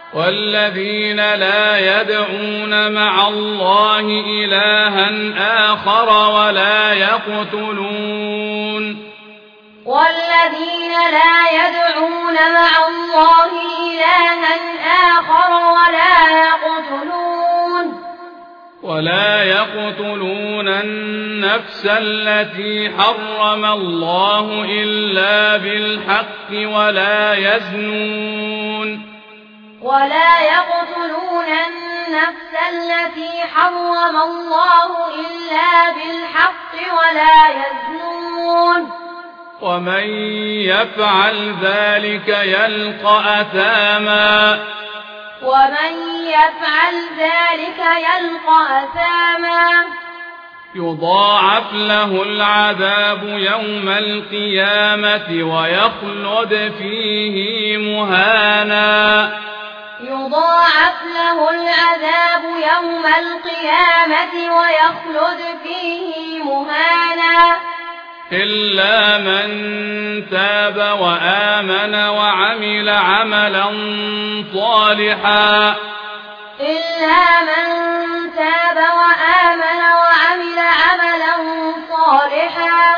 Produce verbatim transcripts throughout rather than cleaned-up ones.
والذين لا يدعون مع الله إلها آخر ولا يقتلون والذين لا يدعون مع الله إلها آخر ولا يقتلون ولا يقتلون النفس التي حرم الله إلا بالحق ولا يزنون ولا يقتلون النفس التي حرم الله إلا بالحق ولا يزنون ومن يفعل ذلك يلقى أثاما ومن يفعل ذلك يلقى أثاما يضاعف له العذاب يوم القيامة ويخلد فيه مهانا يضاعف له العذاب يوم القيامة ويخلد فيه مهانا إلا من تاب وآمن وعمل عملا صالحا إلا من تاب وآمن وعمل عملا صالحا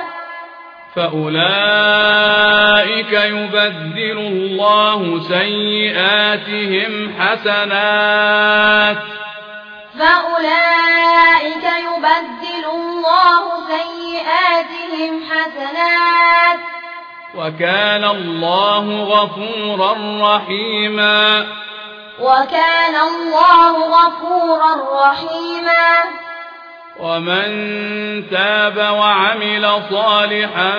فأولئك يبدل الله سيئاتهم حسنات فأولئك يبدل الله سيئاتهم حسنات وكان الله غفورا رحيما وكان الله غفورا رحيما ومن تاب وعمل صالحا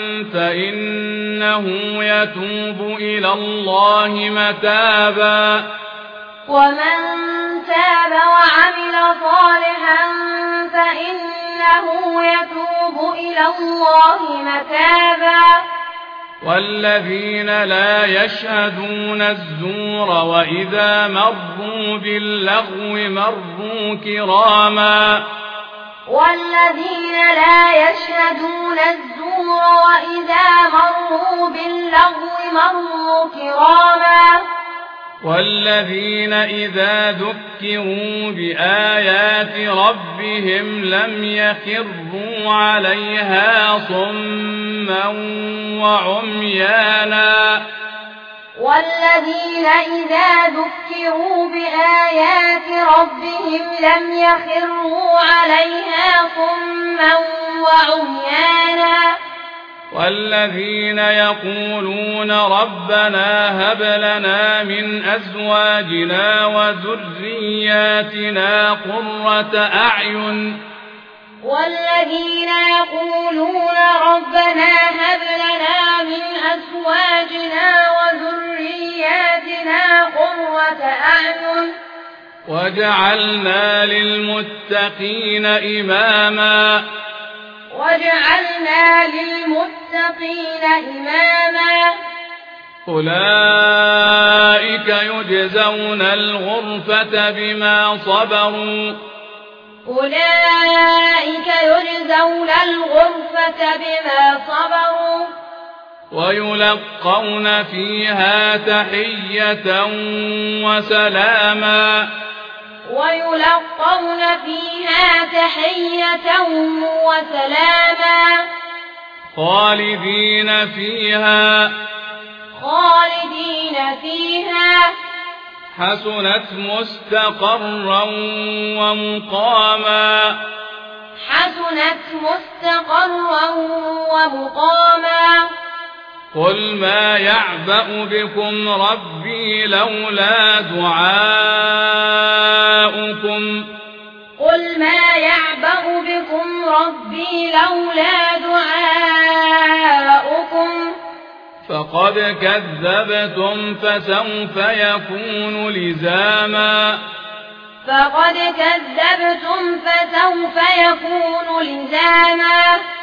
فإنه يتوب إلى الله متابا ومن تاب وعمل صالحا فإنه يتوب إلى الله متابا والذين لا يشهدون الزور وإذا مروا باللغو مروا كراما والذين لا يشهدون الزور وإذا مروا باللغو مروا كراما والذين إذا ذكروا بآيات ربهم لم يخروا عليها صما وعميانا والذين إذا ذكروا بآيات ربهم لم يخروا عليها صما وعميانا والذين يقولون ربنا هب لنا من أزواجنا وذرياتنا قرة أعين والذين يقولون ربنا هب لنا من أزواجنا وذرياتنا قرة أعين وجعلنا للمتقين إماما وجعلنا للمتقين إماما أولئك يجزون الغرفة بما صبروا أولئك يجزون الغرفة بما صبروا ويلقون فيها تحية وسلاما ويلقون فيها تحية وسلاما خالدين فيها خالدين فيها حسنت مستقرا ومقاما حسنت مستقرا ومقاما قل ما يعبأ بكم ربي لولا دعاؤكم قل ما يعبأ بكم ربي لولا دعاؤكم فقد كذبتم فسوف يكون لزاما فقد كذبتم فسوف يكون لزاما